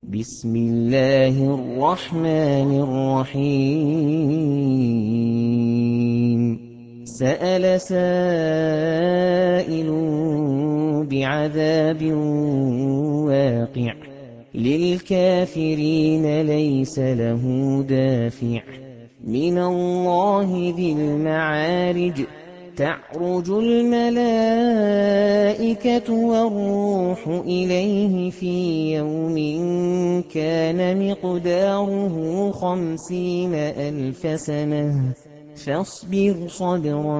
بسم الله الرحمن الرحيم سأل سائل بعذاب واقع للكافرين ليس له دافع من الله ذي المعارج تعرج الملائكة والروح إليه في يوم كان مقداره 50,000 سنة فاصبر صبرا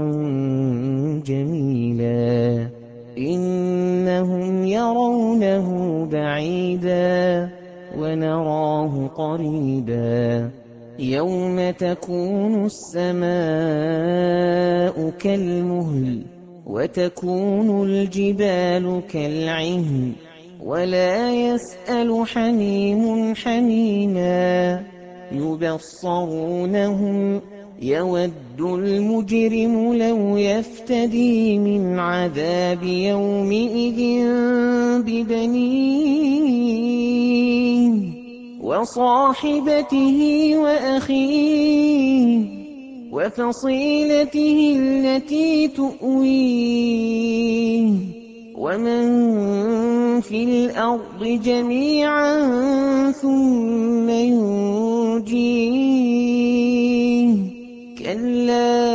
جميلا إنهم يرونه بعيدا ونراه قريبا يوم تكون السماء كالمهل وتكون الجبال كالعهن ولا يسأل حميم حميما يبصرونهم يود المجرم لو يفتدي من عذاب يومئذ ببنيه وصاحبته وأخيه وفصيلته التي تؤويه ومن في الأرض جميعا ثم ينجيه كلا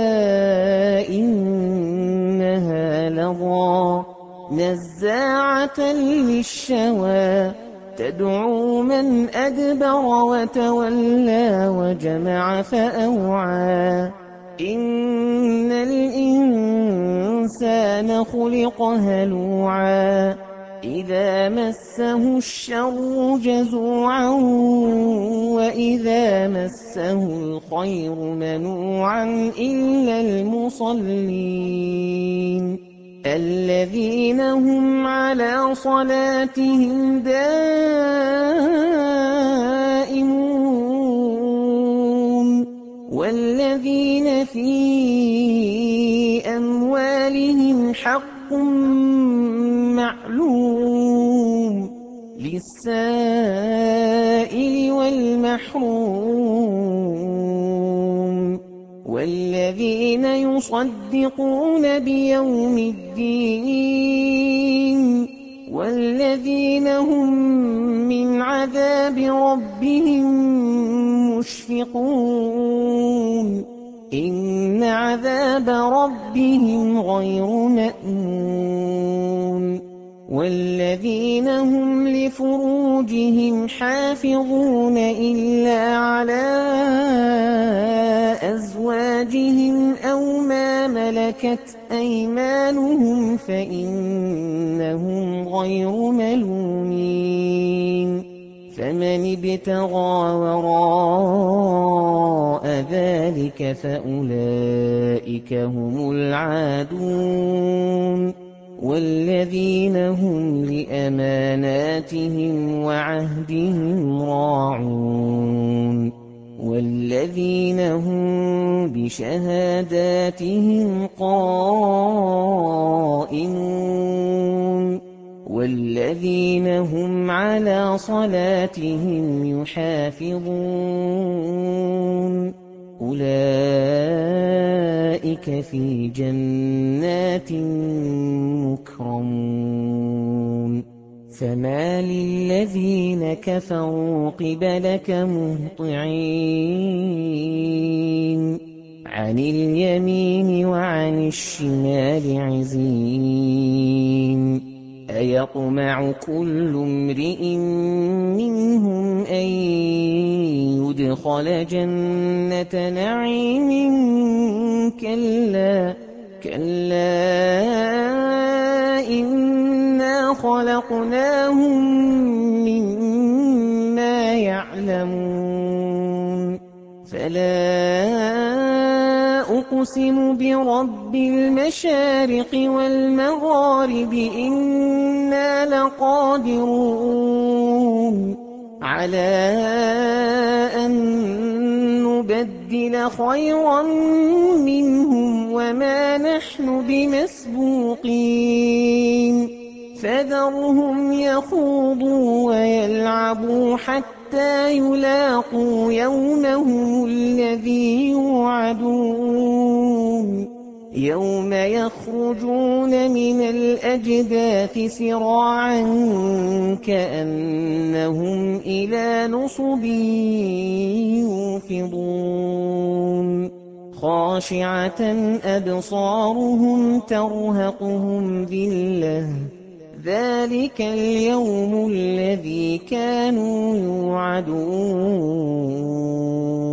إنها لظى نزاعة للشوى تدعو من أدبر وتولى وجمع فأوعى إن الإنسان خلق هلوعا إذا مسه الشر جزوعا وإذا مسه الخير منوعا إلا المصلين الذين هم على صلاتهم دائمون والذين في أموالهم حق معلوم للسائل والمحروم والذين يصدقون بيوم الدين والذين هم من عذاب ربهم مشفقون إن عذاب ربهم غير مأمون والذين هم لفروجهم حافظون إلا على أزواجهم أو ما ملكت أيمانهم فإنهم غير ملومين فمن ابتغى وراء ذلك فأولئك هم العادون والذين هم لأماناتهم وعهدهم راعون والذين هم بشهاداتهم قائمون والذين هم على صلاتهم يحافظون أولئك في جنات مكرمون فما للذين كفروا قبلك مهطعين عن اليمين وعن الشمال عزين أيطمع كل امرئ منهم أن يدخل جنة نعيم كلا إنا خلقناهم مما يعلمون فلا أقسم برب المشارق والمغارب إنا لقادرون على أن نبدل خيرا منهم وما نحن بمسبوقين فذرهم يخوضوا ويلعبوا يلعبوا حتى يلاقوا يومهم الذي يوعدون يوم يخرجون من الأجداث سراعا كأنهم إلى نصب يوفضون خاشعة أبصارهم ترهقهم ذلة ذلك اليوم الذي كانوا يوعدون